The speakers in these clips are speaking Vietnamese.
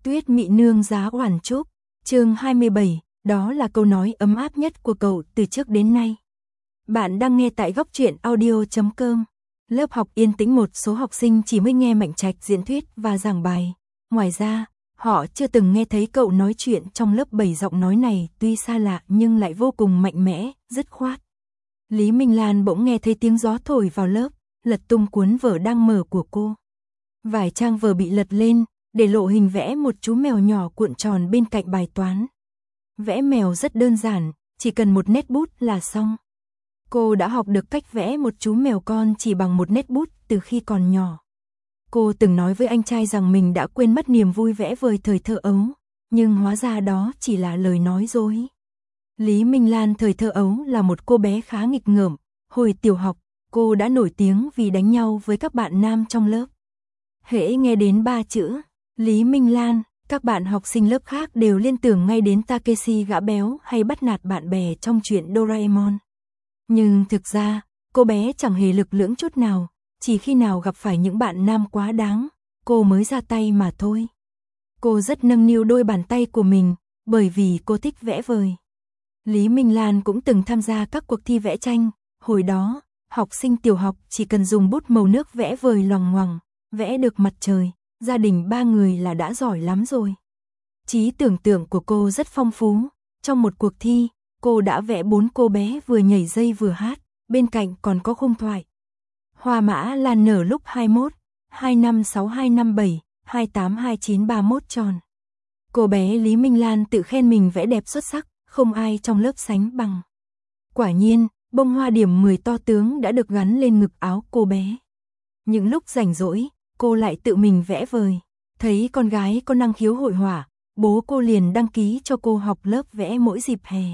Tuyết Mị Nương Giá Oản Trúc, chương 27, đó là câu nói ấm áp nhất của cậu từ trước đến nay. Bạn đang nghe tại góc truyện audio.com. Lớp học yên tĩnh, một số học sinh chỉ mới nghe Mạnh Trạch diễn thuyết và giảng bài. Ngoài ra, họ chưa từng nghe thấy cậu nói chuyện trong lớp 7. Giọng nói này tuy xa lạ nhưng lại vô cùng mạnh mẽ, dứt khoát. Lý Minh Lan bỗng nghe thấy tiếng gió thổi vào lớp, lật tung cuốn vở đang mở của cô. Vài trang vở bị lật lên, để lộ hình vẽ một chú mèo nhỏ cuộn tròn bên cạnh bài toán. Vẽ mèo rất đơn giản, chỉ cần một nét bút là xong. Cô đã học được cách vẽ một chú mèo con chỉ bằng một nét bút từ khi còn nhỏ. Cô từng nói với anh trai rằng mình đã quên mất niềm vui vẽ vời thời thơ ấu, nhưng hóa ra đó chỉ là lời nói dối. Lý Minh Lan thời thơ ấu là một cô bé khá nghịch ngợm. Hồi tiểu học, cô đã nổi tiếng vì đánh nhau với các bạn nam trong lớp. Hễ nghe đến 3 chữ Lý Minh Lan, các bạn học sinh lớp khác đều liên tưởng ngay đến Takeshi gã béo hay bắt nạt bạn bè trong truyện Doraemon. Nhưng thực ra, cô bé chẳng hề lực lưỡng chút nào, chỉ khi nào gặp phải những bạn nam quá đáng, cô mới ra tay mà thôi. Cô rất nâng niu đôi bàn tay của mình, bởi vì cô thích vẽ vời. Lý Minh Lan cũng từng tham gia các cuộc thi vẽ tranh, hồi đó, học sinh tiểu học chỉ cần dùng bút màu nước vẽ vời loằng ngoằng, vẽ được mặt trời, gia đình 3 người là đã giỏi lắm rồi. Trí tưởng tượng của cô rất phong phú, trong một cuộc thi, cô đã vẽ 4 cô bé vừa nhảy dây vừa hát, bên cạnh còn có khung thoại. Hoa mã lan nở lúc 21, 256257, 282931 tròn. Cô bé Lý Minh Lan tự khen mình vẽ đẹp xuất sắc, không ai trong lớp sánh bằng. Quả nhiên, bông hoa điểm 10 to tướng đã được gắn lên ngực áo cô bé. Những lúc rảnh rỗi, cô lại tự mình vẽ vời. Thấy con gái có năng khiếu hội họa, bố cô liền đăng ký cho cô học lớp vẽ mỗi dịp hè.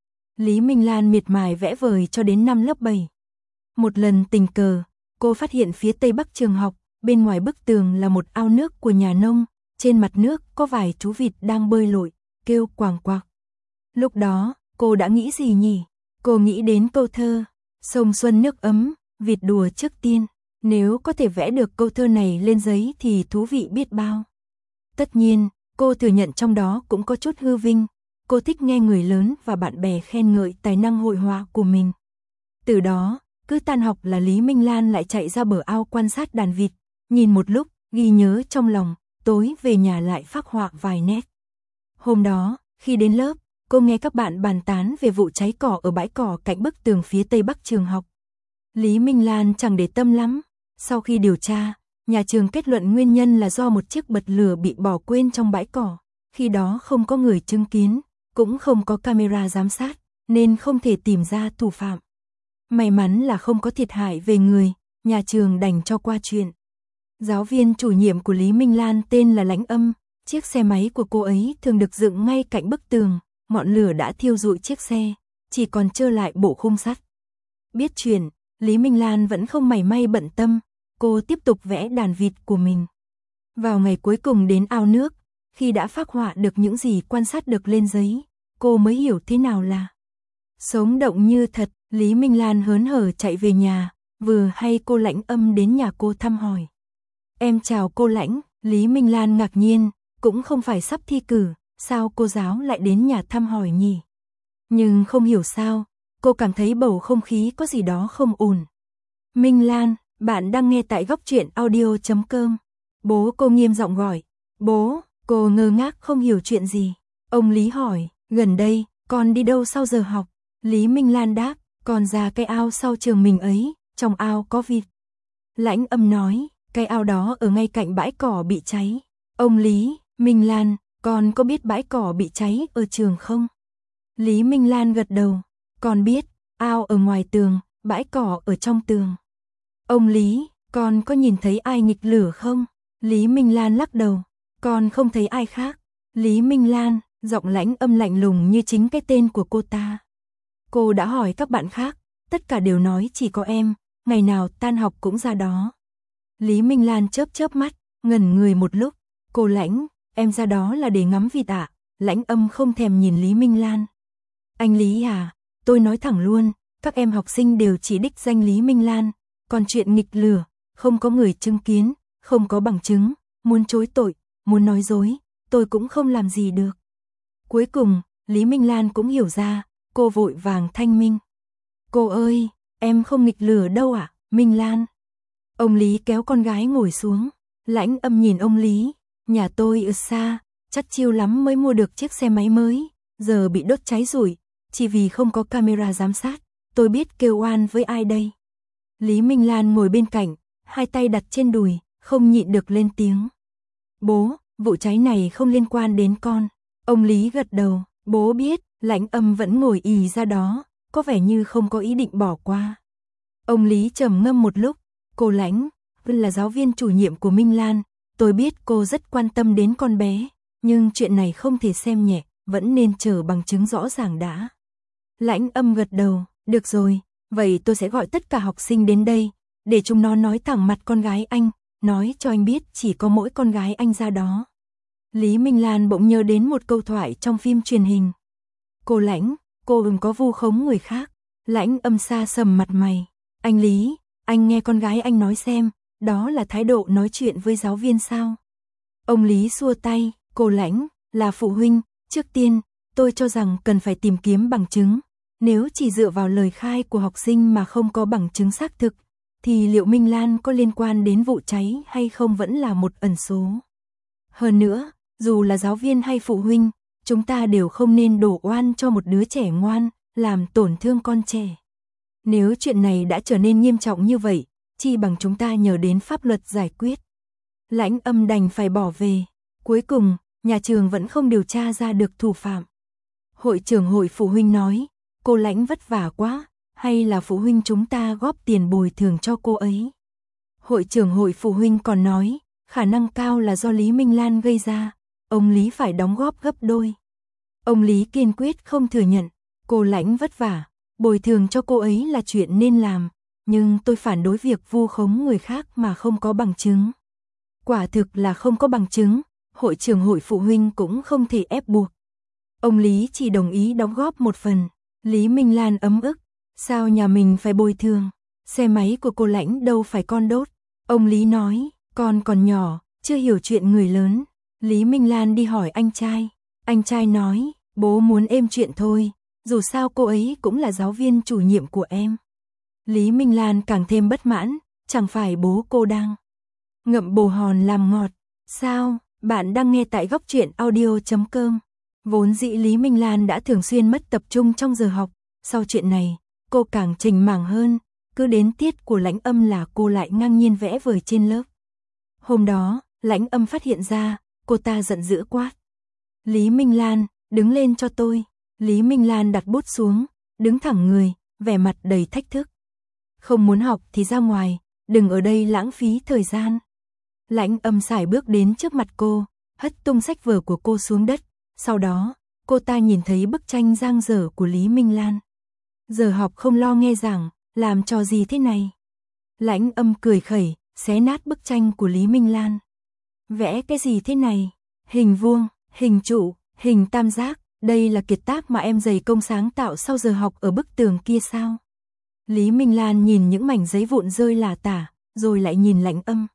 Lý Minh Lan miệt mài vẽ vời cho đến năm lớp 7. Một lần tình cờ, cô phát hiện phía tây bắc trường học, bên ngoài bức tường là một ao nước của nhà nông, trên mặt nước có vài chú vịt đang bơi lội, kêu quàng quạc. Lúc đó, cô đã nghĩ gì nhỉ? Cô nghĩ đến câu thơ, sông xuân nước ấm, vịt đùa trước tiên. Nếu có thể vẽ được câu thơ này lên giấy thì thú vị biết bao. Tất nhiên, cô thừa nhận trong đó cũng có chút hư vinh. Cô thích nghe người lớn và bạn bè khen ngợi tài năng hội họa của mình. Từ đó, cứ tan học là Lý Minh Lan lại chạy ra bờ ao quan sát đàn vịt, nhìn một lúc, ghi nhớ trong lòng, tối về nhà lại phác họa vài nét. Hôm đó, khi đến lớp, cô nghe các bạn bàn tán về vụ cháy cỏ ở bãi cỏ cạnh bức tường phía tây bắc trường học. Lý Minh Lan chẳng để tâm lắm. Sau khi điều tra, nhà trường kết luận nguyên nhân là do một chiếc bật lửa bị bỏ quên trong bãi cỏ. Khi đó không có người chứng kiến, cũng không có camera giám sát, nên không thể tìm ra thủ phạm. May mắn là không có thiệt hại về người, nhà trường đành cho qua chuyện. Giáo viên chủ nhiệm của Lý Minh Lan tên là Lãnh Âm, chiếc xe máy của cô ấy thường được dựng ngay cạnh bức tường, ngọn lửa đã thiêu rụi chiếc xe, chỉ còn trơ lại bộ khung sắt. Biết chuyện, Lý Minh Lan vẫn không mảy may bận tâm, cô tiếp tục vẽ đàn vịt của mình. Vào ngày cuối cùng đến ao nước, khi đã phác họa được những gì quan sát được lên giấy, cô mới hiểu thế nào là sống động như thật. Lý Minh Lan hớn hở chạy về nhà, vừa hay cô Lãnh Âm đến nhà cô thăm hỏi. Em chào cô Lãnh. Lý Minh Lan ngạc nhiên, cũng không phải sắp thi cử, sao cô giáo lại đến nhà thăm hỏi nhỉ? Nhưng không hiểu sao, cô cảm thấy bầu không khí có gì đó không ổn. Minh Lan, bạn đang nghe tại góc truyện audio.com. Bố cô nghiêm giọng gọi. Bố, cô ngơ ngác không hiểu chuyện gì. Ông Lý hỏi, gần đây, con đi đâu sau giờ học? Lý Minh Lan đáp, con ra cái ao sau trường mình ấy, trong ao có vịt. Lãnh Âm nói, cái ao đó ở ngay cạnh bãi cỏ bị cháy. Ông Lý, Minh Lan, con có biết bãi cỏ bị cháy ở trường không? Lý Minh Lan gật đầu, con biết, ao ở ngoài tường, bãi cỏ ở trong tường. Ông Lý, con có nhìn thấy ai nghịch lửa không? Lý Minh Lan lắc đầu, con không thấy ai khác. Lý Minh Lan, giọng Lãnh Âm lạnh lùng như chính cái tên của cô ta. Cô đã hỏi các bạn khác, tất cả đều nói chỉ có em, ngày nào tan học cũng ra đó. Lý Minh Lan chớp chớp mắt, ngẩn người một lúc. Cô Lãnh, em ra đó là để ngắm vịt ạ? Lãnh Âm không thèm nhìn Lý Minh Lan. Anh Lý à, tôi nói thẳng luôn, các em học sinh đều chỉ đích danh Lý Minh Lan, còn chuyện nghịch lửa, không có người chứng kiến, không có bằng chứng, muốn chối tội, muốn nói dối, tôi cũng không làm gì được. Cuối cùng, Lý Minh Lan cũng hiểu ra, cô vội vàng thanh minh. Cô ơi, em không nghịch lửa đâu ạ, Minh Lan. Ông Lý kéo con gái ngồi xuống, Lãnh Âm nhìn ông Lý, nhà tôi ở xa, chắc chiêu lắm mới mua được chiếc xe máy mới, giờ bị đốt cháy rụi, chỉ vì không có camera giám sát, tôi biết kêu oan với ai đây. Lý Minh Lan ngồi bên cạnh, hai tay đặt trên đùi, không nhịn được lên tiếng. Bố, vụ cháy này không liên quan đến con. Ông Lý gật đầu, bố biết. Lãnh Âm vẫn ngồi ì ra đó, có vẻ như không có ý định bỏ qua. Ông Lý trầm ngâm một lúc, cô Lãnh, Vân là giáo viên chủ nhiệm của Minh Lan, tôi biết cô rất quan tâm đến con bé, nhưng chuyện này không thể xem nhẹ, vẫn nên chờ bằng chứng rõ ràng đã. Lãnh Âm gật đầu, được rồi, vậy tôi sẽ gọi tất cả học sinh đến đây, để chúng nó nói thẳng mặt con gái anh, nói cho anh biết chỉ có mỗi con gái anh ra đó. Lý Minh Lan bỗng nhớ đến một câu thoại trong phim truyền hình. Cô Lãnh, cô đừng có vu khống người khác. Lãnh Âm xa sầm mặt mày. Anh Lý, anh nghe con gái anh nói xem, đó là thái độ nói chuyện với giáo viên sao? Ông Lý xua tay, cô Lãnh, là phụ huynh, trước tiên, tôi cho rằng cần phải tìm kiếm bằng chứng. Nếu chỉ dựa vào lời khai của học sinh mà không có bằng chứng xác thực, thì liệu Minh Lan có liên quan đến vụ cháy hay không vẫn là một ẩn số. Hơn nữa, dù là giáo viên hay phụ huynh, chúng ta đều không nên đổ oan cho một đứa trẻ ngoan, làm tổn thương con trẻ. Nếu chuyện này đã trở nên nghiêm trọng như vậy, chi bằng chúng ta nhờ đến pháp luật giải quyết. Lãnh Âm đành phải bỏ về. Cuối cùng, nhà trường vẫn không điều tra ra được thủ phạm. Hội trưởng hội phụ huynh nói, cô Lãnh vất vả quá, hay là phụ huynh chúng ta góp tiền bồi thường cho cô ấy. Hội trưởng hội phụ huynh còn nói, khả năng cao là do Lý Minh Lan gây ra, ông Lý phải đóng góp gấp đôi. Ông Lý kiên quyết không thừa nhận, cô Lãnh vất vả, bồi thường cho cô ấy là chuyện nên làm, nhưng tôi phản đối việc vu khống người khác mà không có bằng chứng. Quả thực là không có bằng chứng, hội trưởng hội phụ huynh cũng không thể ép buộc. Ông Lý chỉ đồng ý đóng góp một phần. Lý Minh Lan ấm ức, sao nhà mình phải bồi thường, xe máy của cô Lãnh đâu phải con đốt. Ông Lý nói, con còn nhỏ, chưa hiểu chuyện người lớn. Lý Minh Lan đi hỏi anh trai nói, bố muốn êm chuyện thôi, dù sao cô ấy cũng là giáo viên chủ nhiệm của em. Lý Minh Lan càng thêm bất mãn, chẳng phải bố cô đang ngậm bồ hòn làm ngọt, sao? Bạn đang nghe tại Góc Truyện Audio.com. Vốn dĩ Lý Minh Lan đã thường xuyên mất tập trung trong giờ học, sau chuyện này, cô càng chỉnh mảng hơn, cứ đến tiết của Lãnh Âm là cô lại ngang nhiên vẽ vời trên lớp. Hôm đó, Lãnh Âm phát hiện ra, cô ta giận dữ quát. Lý Minh Lan, đứng lên cho tôi. Lý Minh Lan đặt bút xuống, đứng thẳng người, vẻ mặt đầy thách thức. Không muốn học thì ra ngoài, đừng ở đây lãng phí thời gian. Lãnh Âm sải bước đến trước mặt cô, hất tung sách vở của cô xuống đất. Sau đó, cô ta nhìn thấy bức tranh dang dở của Lý Minh Lan. Giờ học không lo nghe giảng, làm trò gì thế này? Lãnh Âm cười khẩy, xé nát bức tranh của Lý Minh Lan. Vẽ cái gì thế này? Hình vuông, hình trụ, hình tam giác, đây là kiệt tác mà em dày công sáng tạo sau giờ học ở bức tường kia sao? Lý Minh Lan nhìn những mảnh giấy vụn rơi lả tả, rồi lại nhìn Lãnh Âm.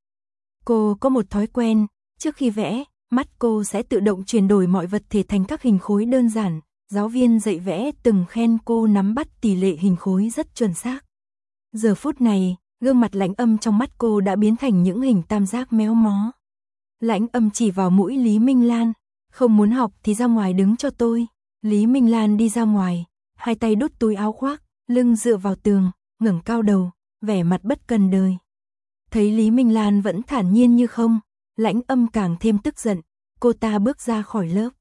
Cô có một thói quen, trước khi vẽ, mắt cô sẽ tự động chuyển đổi mọi vật thể thành các hình khối đơn giản. Giáo viên dạy vẽ từng khen cô nắm bắt tỷ lệ hình khối rất chuẩn xác. Giờ phút này, gương mặt Lãnh Âm trong mắt cô đã biến thành những hình tam giác méo mó. Lãnh Âm chỉ vào mũi Lý Minh Lan, không muốn học thì ra ngoài đứng cho tôi. Lý Minh Lan đi ra ngoài, hai tay đút túi áo khoác, lưng dựa vào tường, ngẩng cao đầu, vẻ mặt bất cần đời. Thấy Lý Minh Lan vẫn thản nhiên như không, Lãnh Âm càng thêm tức giận, cô ta bước ra khỏi lớp.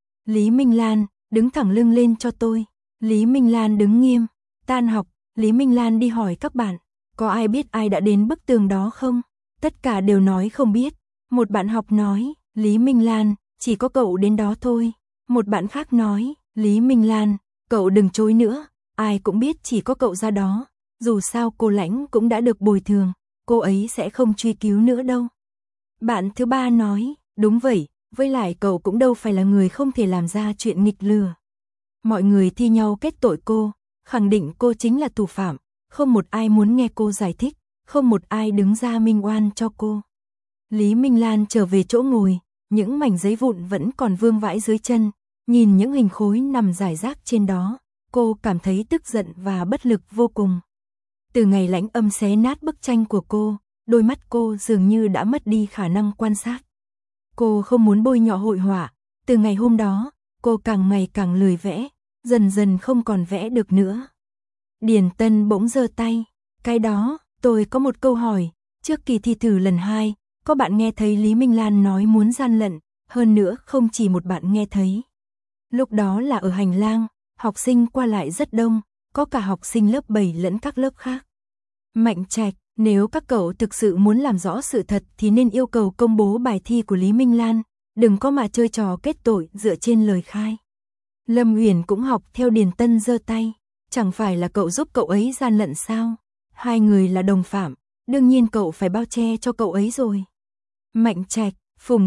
Lý Minh Lan, đứng thẳng lưng lên cho tôi. Lý Minh Lan đứng nghiêm. Tan học, Lý Minh Lan đi hỏi các bạn, có ai biết ai đã đến bức tường đó không? Tất cả đều nói không biết. Một bạn học nói, Lý Minh Lan, chỉ có cậu đến đó thôi. Một bạn khác nói, Lý Minh Lan, cậu đừng chối nữa, ai cũng biết chỉ có cậu ra đó. Dù sao cô Lãnh cũng đã được bồi thường, cô ấy sẽ không truy cứu nữa đâu. Bạn thứ ba nói, đúng vậy, với lại cậu cũng đâu phải là người không thể làm ra chuyện nghịch lừa. Mọi người thi nhau kết tội cô, khẳng định cô chính là thủ phạm, không một ai muốn nghe cô giải thích, không một ai đứng ra minh oan cho cô. Lý Minh Lan trở về chỗ ngồi, những mảnh giấy vụn vẫn còn vương vãi dưới chân, nhìn những hình khối nằm rải rác trên đó, cô cảm thấy tức giận và bất lực vô cùng. Từ ngày Lãnh Âm xé nát bức tranh của cô, đôi mắt cô dường như đã mất đi khả năng quan sát. Cô không muốn bôi nhọ hội họa, từ ngày hôm đó, cô càng ngày càng lười vẽ, dần dần không còn vẽ được nữa. Điền Tân bỗng giơ tay, cái đó, tôi có một câu hỏi, trước kỳ thi thử lần 2, có bạn nghe thấy Lý Minh Lan nói muốn gian lận, hơn nữa không chỉ một bạn nghe thấy. Lúc đó là ở hành lang, học sinh qua lại rất đông, có cả học sinh lớp 7 lẫn các lớp khác. Mạnh Trạch, nếu các cậu thực sự muốn làm rõ sự thật thì nên yêu cầu công bố bài thi của Lý Minh Lan, đừng có mà chơi trò kết tội dựa trên lời khai. Lâm Uyển cũng học theo Điền Tân giơ tay, chẳng phải là cậu giúp cậu ấy gian lận sao? Hai người là đồng phạm, đương nhiên cậu phải bao che cho cậu ấy rồi. Mạnh Trạch, Phùng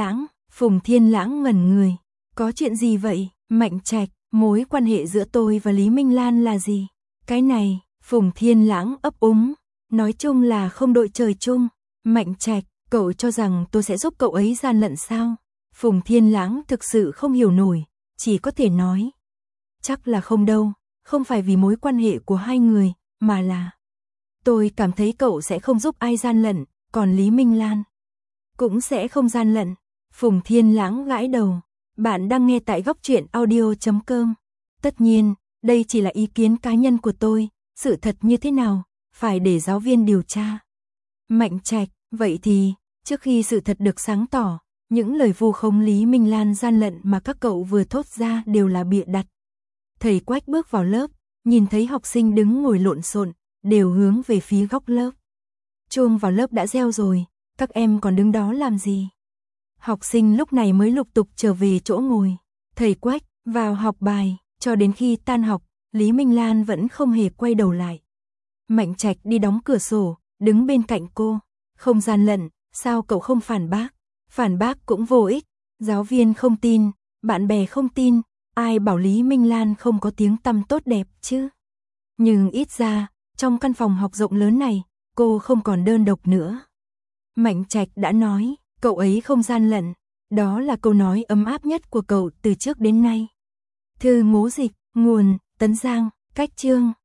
Thiên Lãng ngẩn người, có chuyện gì vậy? Mạnh Trạch, mối quan hệ giữa tôi và Lý Minh Lan là gì? Cái này, Phùng Thiên Lãng ấp úng, nói chung là không đội trời chung. Mạnh Trạch, cậu cho rằng tôi sẽ giúp cậu ấy gian lận sao? Phùng Thiên Lãng thực sự không hiểu nổi, chỉ có thể nói. Chắc là không đâu, không phải vì mối quan hệ của hai người, mà là tôi cảm thấy cậu sẽ không giúp ai gian lận, còn Lý Minh Lan cũng sẽ không gian lận. Phùng Thiên Lãng gãi đầu. Bạn đang nghe tại góc truyện audio.com. Tất nhiên, đây chỉ là ý kiến cá nhân của tôi, sự thật như thế nào, phải để giáo viên điều tra. Mạnh Trạch, vậy thì, trước khi sự thật được sáng tỏ, những lời vu khống Lý Minh Lan gian lận mà các cậu vừa thốt ra đều là bịa đặt. Thầy Quách bước vào lớp, nhìn thấy học sinh đứng ngồi lộn xộn, đều hướng về phía góc lớp. Chuông vào lớp đã reo rồi, các em còn đứng đó làm gì? Học sinh lúc này mới lục tục trở về chỗ ngồi. Thầy Quách vào học bài, cho đến khi tan học, Lý Minh Lan vẫn không hề quay đầu lại. Mạnh Trạch đi đóng cửa sổ, đứng bên cạnh cô. Không gian lận, sao cậu không phản bác? Phản bác cũng vô ích, giáo viên không tin, bạn bè không tin, ai bảo Lý Minh Lan không có tiếng tăm tốt đẹp chứ? Nhưng ít ra, trong căn phòng học rộng lớn này, cô không còn đơn độc nữa. Mạnh Trạch đã nói, cậu ấy không gian lận, đó là câu nói ấm áp nhất của cậu từ trước đến nay. Thư ngố dịch, nguồn, Tấn Giang, cách chương.